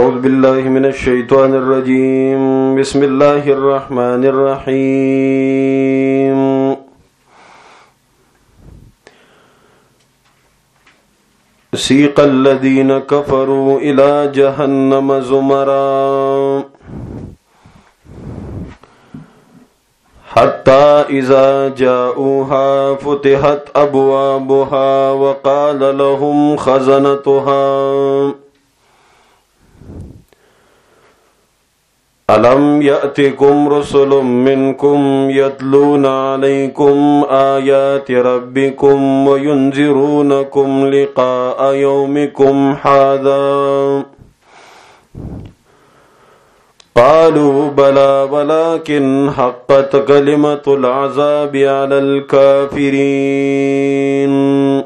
أعوذ بالله من الشيطان الرجيم بسم الله الرحمن الرحيم سيق الذين كفروا إلى جهنم زمرا حتى إذا جاءوها فتحت أبوابها وقال لهم خزنتها ألم يأتكم رسل منكم يتلون عليكم آيات ربكم وينذرونكم لقاء يومكم هذا قالوا بلى ولكن حقت كلمة العذاب على الكافرين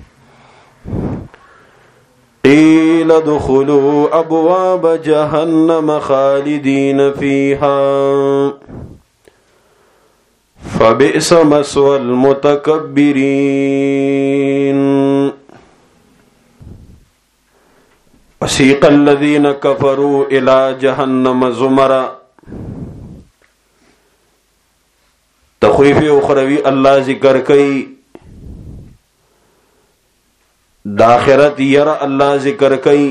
قيل ادخلوا أبواب جهنم خالدين فيها فبئس مثوى المتكبرين وسيق الذين كفروا إلى جهنم زمرا. تخویف اخروی اللہ ذکر کئی، داخرت یر اللہ ذکر کئی.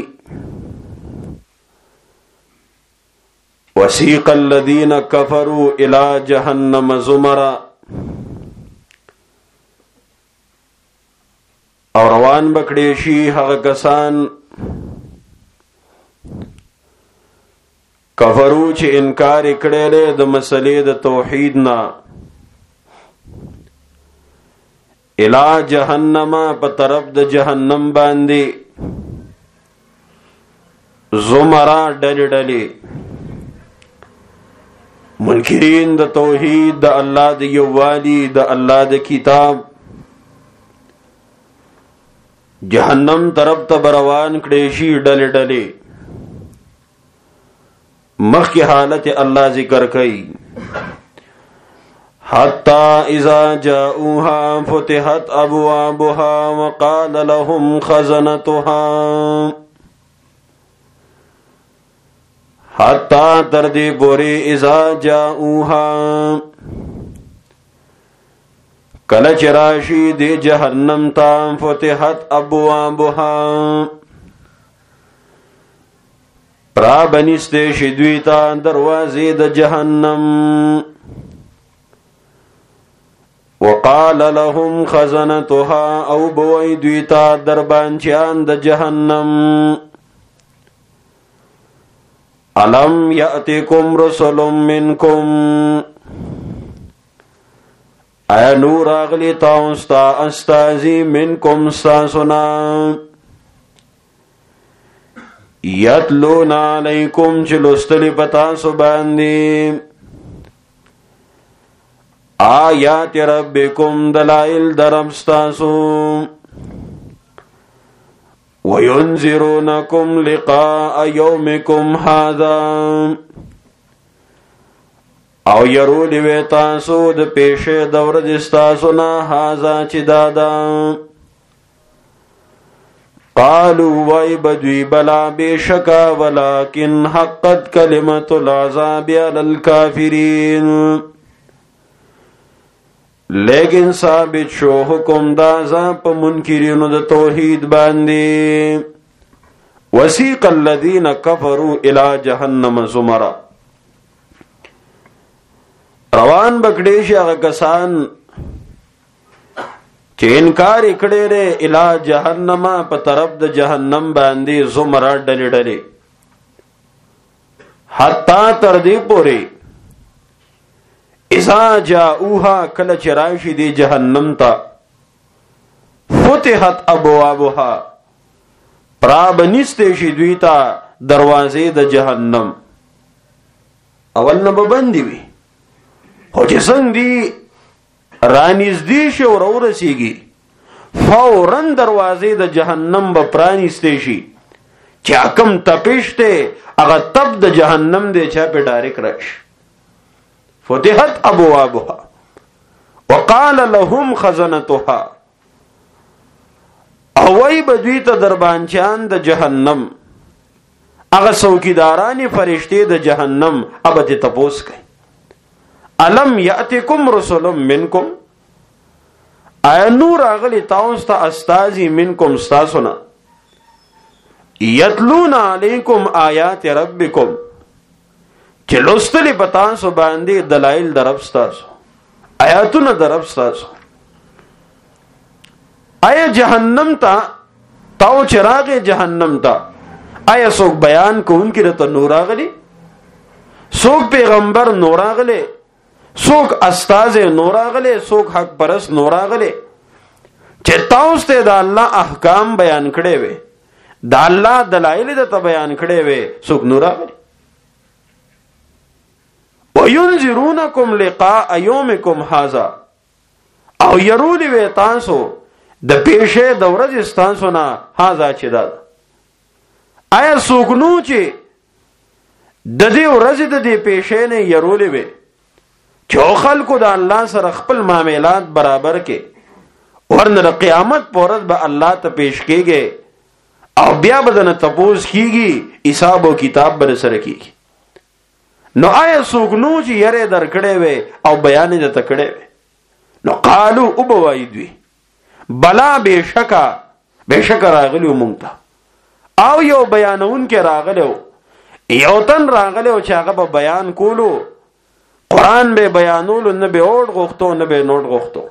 وسیق الذین کفروا الی جہنم زمرا، اور روان بکڑیشی هغه کسان کفرو چې انکار کړی دی د مسلې د توحید نه، الی جهنم په طرف د جهنم باندې، زمرا ډلې ډلې، منکرین د توحید، د الله د یووالي، د الله د کتاب، جهنم طرف ته روان کړي شي ډلې ډلې. مخی حالت اللہ ذکر کئی، حتی اذا جاؤوها فتحت ابوابها وقال لهم خزنتها، حتی تردی پوری اذا جاؤوها کلچ راشی دی جہنم تا، فتحت ابوابها را بنستے شدویتا دروازی د جہنم، وقال لهم خزنتها او بوئی دویتا دربانچیان د جہنم، علم یأتکم رسل منکم، اے نور اغلی تاؤستا استازی منکم ساسنا، یتلون علیکم چلوستلی پتاسو باندی، آیات ربکم دلائل درمستاسو، وینذرونکم لقاء یومکم هذا، او یرولی ویتاسو د پیش دور دستاسونا هذا چی دادا. قالوا وای بدوی بلا بے شکا ولکن حقت کلمت العذاب علی الکافرین، لیکن ثابت شو حکم دا عذاب پا منکرین دا توحید باندی. وسیق الذین کفروا الی جہنم زمرا، روان بکڑیش اغا کسان چې انکار کړي لري الی جهنم په طرف د جهنم باندې، زمرا ډلې ډلې، حتی تر دې پورې اذا جاءوها کله چې راشي دی جهنم ته، فتحت ابوابها پرابنسته شي دوی ته دروازې د جهنم. اول نه به بندې وي، خو چې څنګه دی رانیزدی شي او ورسیږي، فوراً دروازې د جهنم به پرانیستې شي، چې حکم تپش ته هغه تپ د جهنم دی چا په ډایرک راشي. فتحت ابوابها وقال لهم خزنتها، او وای بدوی ته دربانچان د جهنم، هغه څوکیداران فرشتي د جهنم ابته تپوس کوي الم یاتکم رسول منکم آیا نور اغلی تاسو ته استازی منکم استاسنا یتلون علیکم آیات ربکم چې لوستلی پتا سو باندې دلایل درب استاسو آیاتونه درب استاسو آیا جهنم تا تاو چراغ جهنم تا آیا څوک بیان کوونکی رته نور اغلی څوک پیغمبر نور اغلی څوک استاد نور اغلی څوک حق پرست نور اغلی چې تاسو ته د الله احکام بیان کړي وي د الله دلایل ته بیان کړي وي څوک نور اغلی وینذرونکم لقاء یومکم هذا او يرول وی تاسو د پیشه د ورځې تاسو نه هاذا چې دا آیا څوک نو چې د دې ورځې د دې پیشه نه يرول وی چې خلکو د الله سره خپل معاملات برابر کې ورنه قیامت پورز به الله ته پیش کېږي او بیا به دنه تپوس کېږي حساب او کتاب به سره کېږي نو آیا څوک نو چې یره درکړې وي او بیان دې ته کړې وي نو قالو او بوایدوی بلا بشکا راغلیو مونږ ته او یو بیانون کې راغلیو یو تن راغلیو چې هغه به بیان کولو قرآن به بیانولو نه به اوټ غوښتو نه به نوټ غوښتو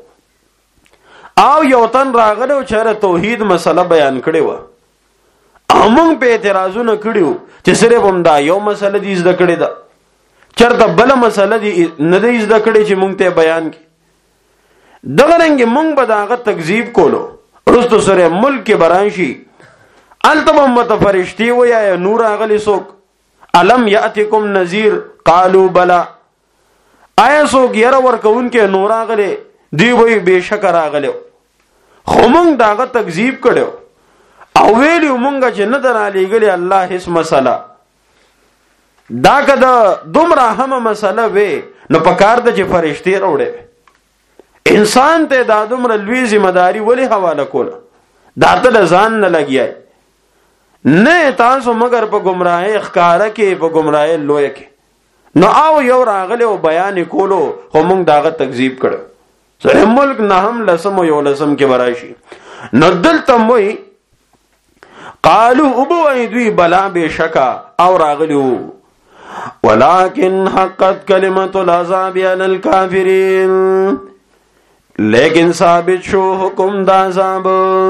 او یو تن راغلیو چې توحید مسله بیان کړي و او موږ په اعتراضونه کړیو چې صرف هم دا یو مسله دې زده کړې ده چرته بل مسله دې نه دې زده کړې چې موږ ته بیان کړي دغه رنګ موږ به داغه تکذیب کولو رستو سره ملک کې برانشي التم متفرشتي و یا نور اغلی سوک الم یاتکم نذیر قالوا بلا آیا سوک ير ورکون کې نور اغلی دی وای بشک راغلو خو موږ داغه تکذیب کړو او ویلو مونږه چې نه درالي غلي الله هیڅ مسله دا کده دومره هم مسله وي نو پکار د چې فرشتي وروړي انسان ته دا دومره لوی ذمہ داری ولی حواله کوله دا ته ځان نه لګیای نه تاسو مگر په گمراهی ښکارا کې په گمراهی لوی کې نو او یو راغله او بیان کولو خو مونږ داغه تکذیب کړو سره ملک نه هم لسم یو لسم کې وراشي نو دلته موي قالوا ابو ایدوی بلا بشکا او راغلو ولكن حقت كلمه العذاب على الكافرين لیکن ثابت شو حکم دا عذاب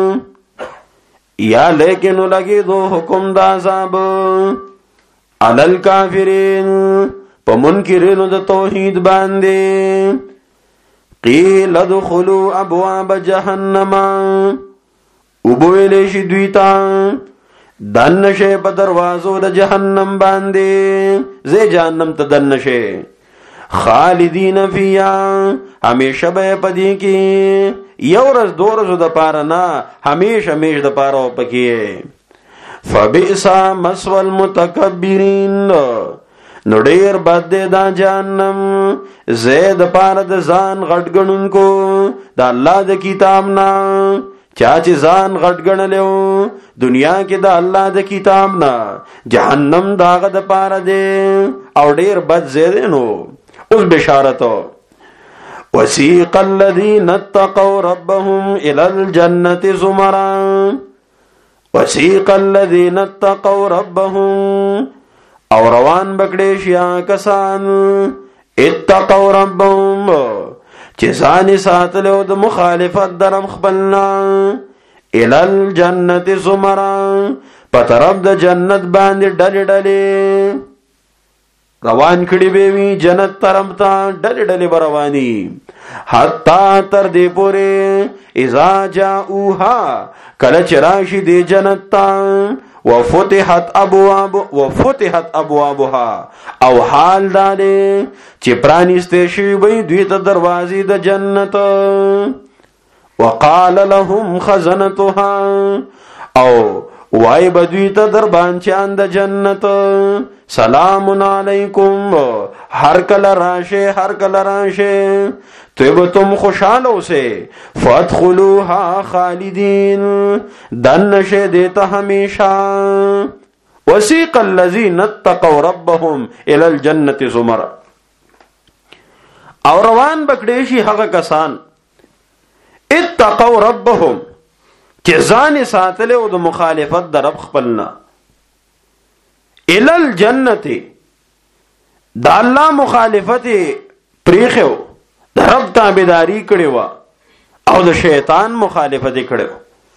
یا لیکن لگی دو حکم دا عذاب على الكافرين پمنکرینو د توحید باندې قیل ادخلوا ابواب جهنم وبویل شي دویتا دن شه په دروازو د جهنم باندې زه جهنم ته دن شه خالدین فیا همیشه به پدې کې یو ورځ دو ورځې د پاره نه همیشه د پاره پکې فبئس مسوى المتکبرین نو ډیر بد دا جهنم زید پاره د ځان غټ غنونکو د الله د کتاب نه چا چې ځان غټ غنلو دنیا کې د الله د کتاب نه جهنم داغه د پاره دی او ډیر بد زید نو اوس بشارت وسیق الذين اتقوا ربهم الى الجنه زمرا وسیق الذين اتقوا ربهم او روان بکړې شیا کسان اتقوا ربهم چې ځان ساتلو د مخالفت درم خپلنا الى الجنه زمرا په طرف د جنت باندې ډلې ډلې روان کړي به وی جنت طرف ته ډلې ډلې رواني حتا تر دې پوره اذا جاءوها کله چې راشي د جنت ته وفتحت ابوابها او حال داله چې پرانیسته شي به دوی ته دروازې د جنت وقال لهم خزنتها او وای بدوی ته در باندې د جنت سلام علیکم هر کله راشه تم خوشحالو سے فادخلوها خالدین دن شه دیتا ہمیشہ وسیق الذین اتقوا ربهم الى الجنة زمرا. او روان بکړي شي هغه کسان اتقوا ربهم چې ځان ساتل او د مخالفت د رب خپلنا الى الجنة د الله مخالفت پریخو د رب تابعداري کړي وا او د شیطان مخالفت کړي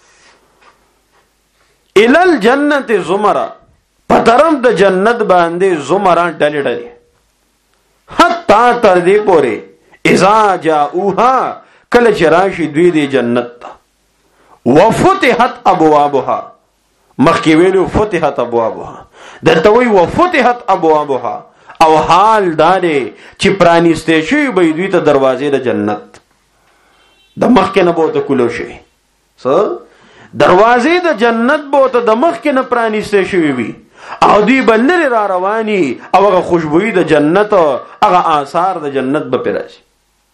الى الجنة زمرا په طرف د جنت باندې زمرا ډلې ډلې حتی تر دې پورې اذا جاءوها کله چې راشي دوی د جنت ته وفتحت ابوابها مخکې ویلو فتحت ابوابها دلته وی وفتحت ابوابها او حال داره چې پرانیسته شي به دوی ته دروازې د جنت د مخکې نه بوته کولو شي دروازې د جنت بوته د مخکې نه پرانیسته شي وي او دی بلری را رواني او هغه خوشبوئی د جنت هغه آثار د جنت به پراشي.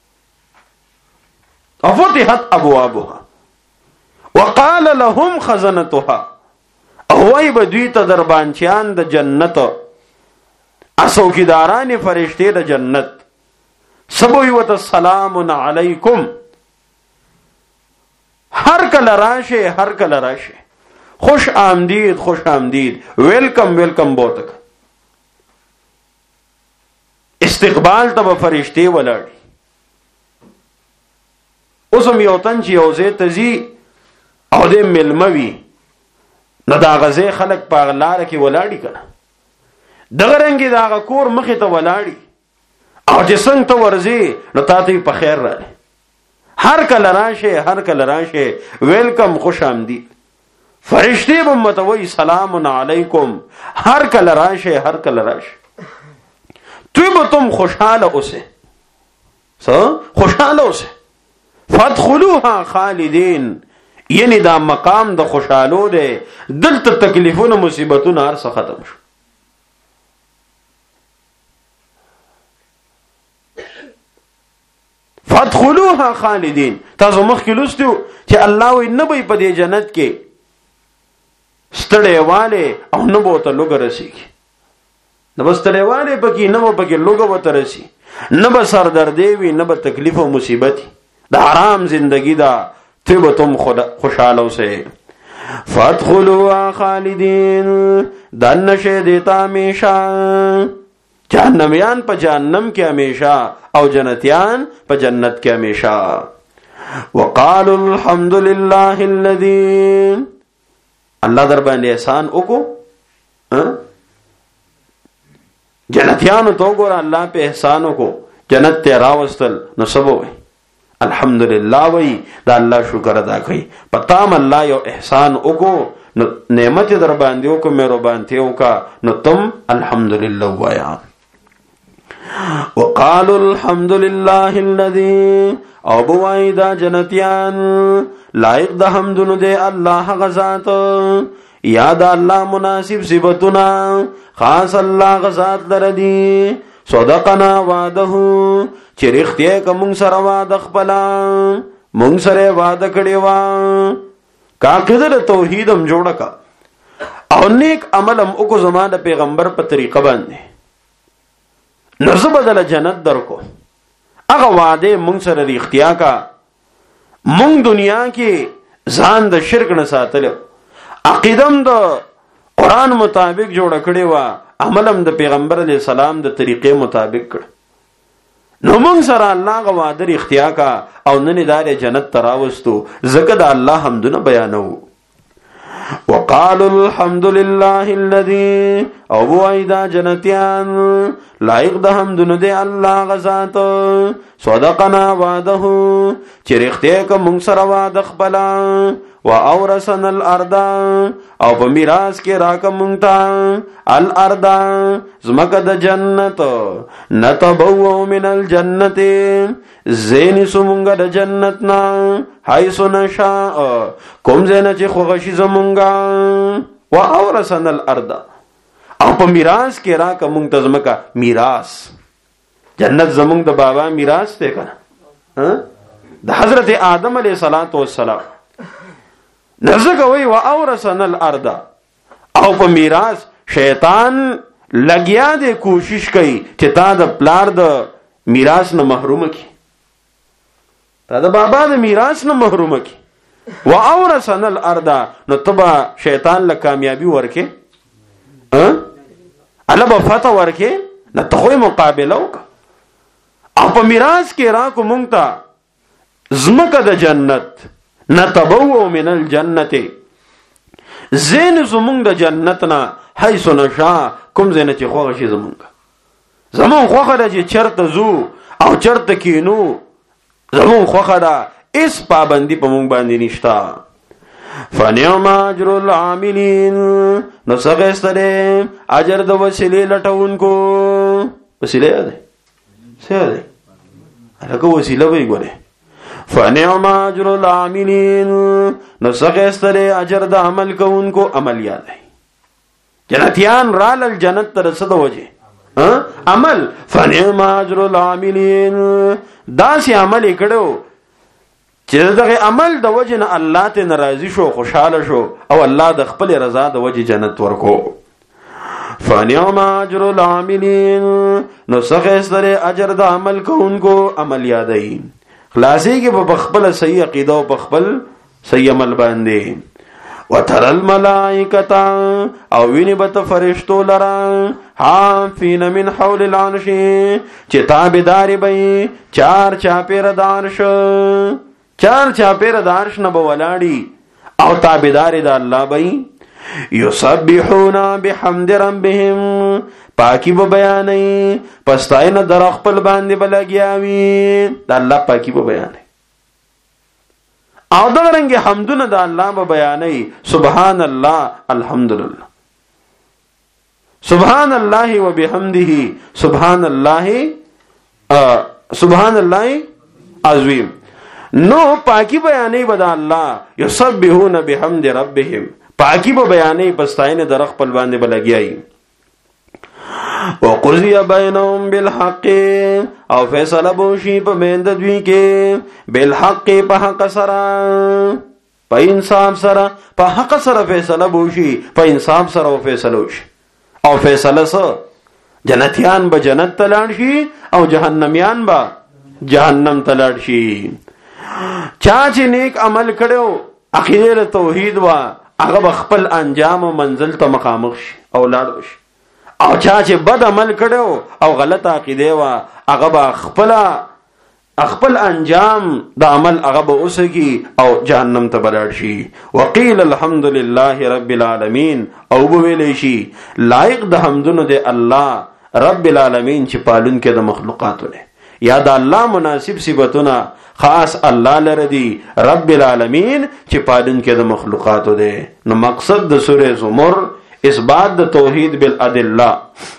افتحت ابوابها وقال لهم خزنتها او وای بدوی ته دربانچیان د جنت اسوکیداران فرشته د جنت سبوی وت السلام علیکم هر کله راشه خوش آمدید ویلکم بوتک استقبال ته فرشته ولاړي. اوسم یو تن چې یو ځای ته ځي او د ملموي نو دا غزه خلق په لار کې ولاړي کنه دغه رنګي دا کور مخې ته ولاړي او چې څنګه ته ورځي نو تاسو په خیر راځي. هر کله راشه ویلکم خوش آمدید فرشتے بمتوی سلام علیکم ہر کل راش تو تم خوشحال اسے فادخلوها خالدین یعنی دا مقام دا خوشحالو دے دلت تکلیفون مصیبتون ہر سا ختم شو. فادخلوها خالدین تاسو مخکې لوستو چې الله وی نبی په دې جنت کې ستړی والے او نه بوته لوګ رسیږي نه بستړی والے پکې نه پکې لوګ وته رسی نه به سر دردې وي نه به تکلیف او مصیبت د حرام زندگی دا ته به تم خوشاله اوسئ. فادخلوا خالدین دن شه دیتا همیشه جهنميان په جهنم کې همیشه او جنتیان په جنت کې همیشه. وقالوا الحمد لله الذي الله در باندې احسان وکړو جنتیانو تو ګور الله په احسان وکړو جنت ته راوستل نو سبو وي الحمدلله وي دا الله شکر ادا کوي پتام الله یو احسان وکړو نو نعمت در باندې وکړو مهربانتي وکړه نو تم الحمدلله وایا. وقالوا الحمد لله الذي او بوای دا جنتیان لایق د حمدونو دے الله غزات یا دا الله مناسب صفاتنا خاص الله غزات لردی صدقنا وعده چرختیه کوم سره وعده خپل مونږ سره وعده کړی و کاکدر توحیدم جوړکا او نیک عملم او کو زمانه پیغمبر په طریقه باندې نرزه بدل جنت درکو هغه وعده مونږ سره د اختیار کا مونږ دنیا کې ځان د شرک نه ساتل عقیدم د قران مطابق جوړ کړي وا عملم د پیغمبر علی السلام د طریقې مطابق کړ نو مونږ سره الله غ وعده اختیار کا او نن دار جنت تراوستو زکه د الله حمدونه بیانو. وقالوا الحمد لله الذي او وایدا جنتیان لایق د حمدونه دی الله غزات صدقنا وعده چرخته کوم سره وعده خپل و اورثنا الارض او په میراث کې راکوم تا الارض زمکه د جنت نتبو من الجنت زین سمونګه د جنت نا حيث نشاء کوم زنه چې خوغشي زمونګه و اورثنا الارض او په میراث کې راکوم ته زمکه میراث جنت زمونږ د بابا میراث ته کنه د حضرت آدم علیه السلام نزګه وی و اورثنا الارض او په میراث شیطان لګیا دی کوشش کوي چې تا د پلار د میراث نه محروم کی، تا د بابا د میراث نه محروم کی. واورثنا الارض، نو تبا شیطان له کامیابی ورکه الله به فتح ورکه، نه ته مقابله وکړه. او په میراث کې را کو مونږ ته زمکه د جنت، نتبوء من الجنه، زین زمونږ د جنت نه حيث نشاء، کوم زین چې خوښ شي زمون خوخه ده چې چرته زو او چرته کینو، زمون خوخه ده، اس پابندی په مونږ باندې نشتا. فنعم اجر العاملین، نو څنګه ستره اجر د وسیلې لټونکو. وسیله ده څه ده؟ هغه وسیله وی ګوره. فنعم اجر العاملین، نو څنګه ستره اجر د عمل کوونکو. عمل یاد ہے جنتیان رال الجنت تر صد وجه عمل. فنعم اجر العاملین، دا سی عمل کړو چې دغه عمل د وجه نه الله ته ناراضي شو، خوشاله شو، او الله د خپل رضا د وجه جنت ورکو. فنعم اجر العاملین، نو څنګه ستره اجر د عمل کوونکو. عمل یادای خلاصي کې په خپل صحیح عقیده او په خپل صحیح عمل باندې. وتر الملائکه، او ویني بت فرشتو لرا، حافین من حول العرش، چې تابعداري به چار چاپیر د عرش، چار چاپیر د عرش نه بولاړي او تابعداري د الله به. یسبحون بحمد ربهم، پاکی به بیانې پستاینه در خپل باندې بلګیاوي، د الله پاکی به بیانې او دا رنګ حمدونه د الله به بیانې. سبحان الله، الحمدلله، سبحان الله وبحمده، سبحان الله، سبحان الله عظیم. نو پاکی بیانې به د الله. یسبحون بحمد ربهم، پاکی به بیانې پستاینه در خپل باندې بلګیاوي. وقضی بینهم بالحق، او فیصله بوشي په میند دوی کې بالحق، په حق سره، په انصاف سره، په حق سره فیصله بوشي، په انصاف سره او فیصله وشي. او فیصله سره جنتیان به جنت ته لاړ شي او جهنميان به جهنم ته لاړ شي. چا چې نیک عمل کړو، عقیده توحید وا، هغه خپل انجام او منزل ته مخامخ شي او لاړ شي. او چا چې بد عمل کړو او غلط عقیده وا، هغه خپل انجام د عمل هغه به اوسږي او جهنم ته بلاړ شي. وقیل الحمد لله رب العالمین، او به ویل شي لایق د حمدونو دی الله رب العالمین چې پالون کې د مخلوقاتو نه. یا د الله مناسب صفاتونه خاص الله لره دي، رب العالمین چې پالون کې د مخلوقاتو دی. نو مقصد د سوره زمر اثبات د توحید بالادله.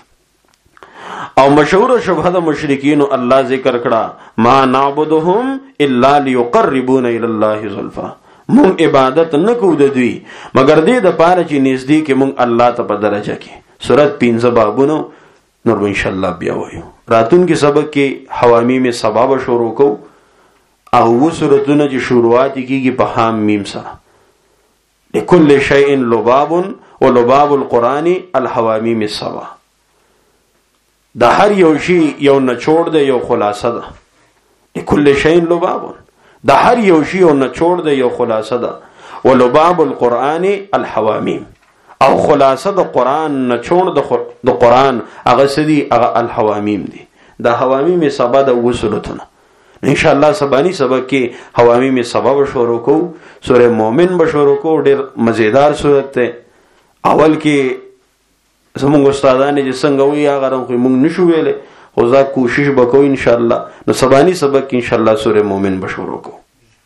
او مشهور شبهه د مشرکین الله ذکر کړه، ما نعبدهم الا ليقربونا الى الله زلفا، مونږ عبادت نه کوو د دوی مگر دې د پاره چې نږدې کې مونږ الله ته په درجه کې. سورۃ 15 بابونو نور ان شاء الله بیا وایو. راتون کې سبق کې حوامیم سبب شروع کو، او و سورتونه چې شروعات کیږي په حام میم سره. لكل شيء لباب ولباب القرآن الحوامیم السبع. دا هر یو شی یو نچوړ دی، یو خلاصه ده. لكل شيء لباب، دا هر یو شی یو نچوړ دی، یو خلاصه ده. ولباب القرآن الحوامیم، او خلاصه د قرآن نچوړ د قرآن هغه سدي، هغه الحوامیم دي. دا حوامیم سبع د وسلتونه. ان شاء الله سبانی سبق کې حوامیم سبب شروع کو. سوره مومن به شروع کو، ډېر مزیدار سورت ده. اول کې زموږ استادانه چې څنګه وی هغه رنګ موږ نشو ویلې، خو ځا کوشش وکړو ان شاء الله. نو سبانی سبق کې ان شاء الله سوره مومن به شروع کو.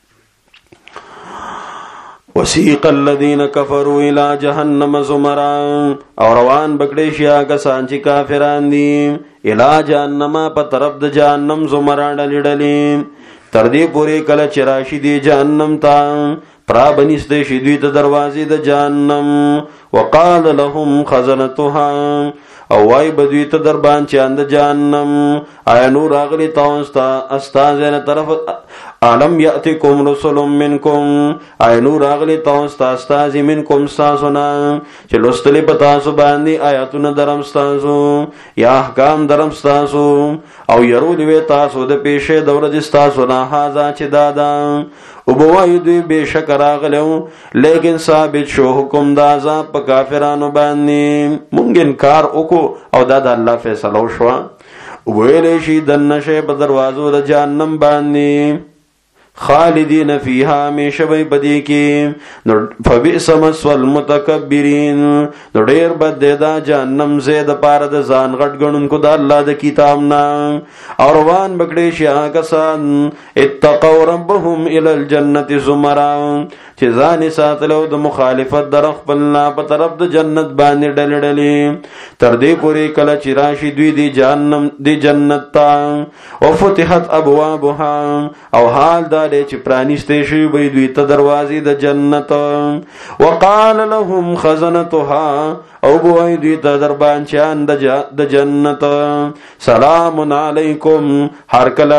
وسیق الذین کفروا الی جهنم زمرا، او روان بکړې شي هغه کسان چې کافران دي الی جهنم، په طرف د جهنم زمرا ډلې ډلې، تر دې پورې کله چې راشي دی جهنم ته، پرا بنسته شي دوی ته دروازې د جهنم. وقال لهم خزنتها او وای بدوی ته دربان چاند جهنم آیا نور راغلی تاسو استاد نه طرف عالم یاتکم رسول منکم آیا نور راغلی تاسو استاد منکم ساسنا چې لستلی پتا سو باندې آیاتونه درم تاسو یا احکام درم تاسو او يرو دی تاسو د پیشه دور د تاسو نه هاذا چې دادا او بوای دوی بشک راغلو لیکن ثابت شو حکم دا عذاب په کافرانو باندې مونږ انکار وکړو او دا د الله فیصله شو او ویل شي دنه شی په دروازو د جهنم باندې خالدین فیها همیشه به بدی کې نو فبئس مثوى المتکبرین نو ډیر بد دی دا جهنم زید پاره د ځان غټ غنونکو د الله د کتاب نه او روان بکړي شي کسان اتقوا ربهم الى الجنه زمرا چې ځان ساتلو د مخالفت در خپلنا په طرف د جنت باندې ډلډلې تر دې پورې کله چې راشي دوی د جهنم د جنت ته او فتحت ابوابها او حال دا چې پرانیسته شي به دوی ته دروازې د جنت وقال لهم خزنتها او بوای دوی ته دربان چاند د جنت سلام علیکم هر کله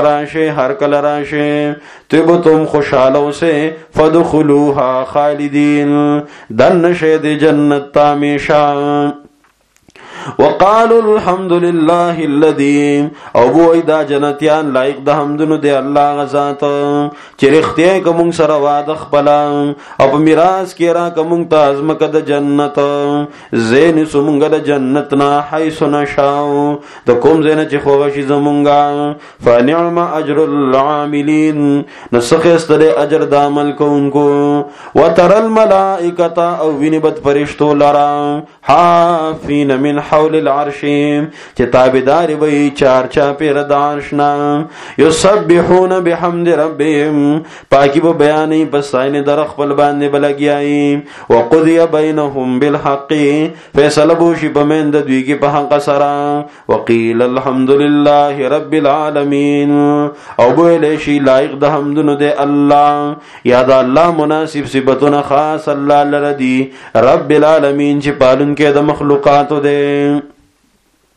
راشه تبتم خوشاله اوسه فدخلوها خالدین دن شه د جنت همیشه وقالوا الحمد لله الذي او بوئی دا جنتیان لائق د حمدونو دی الله غزات چې رښتیا کوم سره وعده خپل او په میراث کې را کوم ته ازمک د جنت زین سمونګ د جنت نه حيث نشاو د کوم زین چې خوښ زمونګه فنعم اجر العاملین نسخ استره اجر د عمل کوونکو وتر الملائکه او وینبت فرشتو لرا حافین من حول العرش چې تابعدار وي چار چا پیر د عرشنا یسبحون بحمد ربهم پاکی به بیانې بساینه در خپل باندې بلګیای وقضی بینهم بالحق فیصله بوشي بمند دوی کې په حق سره وقیل الحمد لله رب العالمین او بوله شي لایق د حمدونو دی الله یا د الله مناسب صفاتونه خاص الله لردی رب العالمین چې پالون کې د مخلوقات دی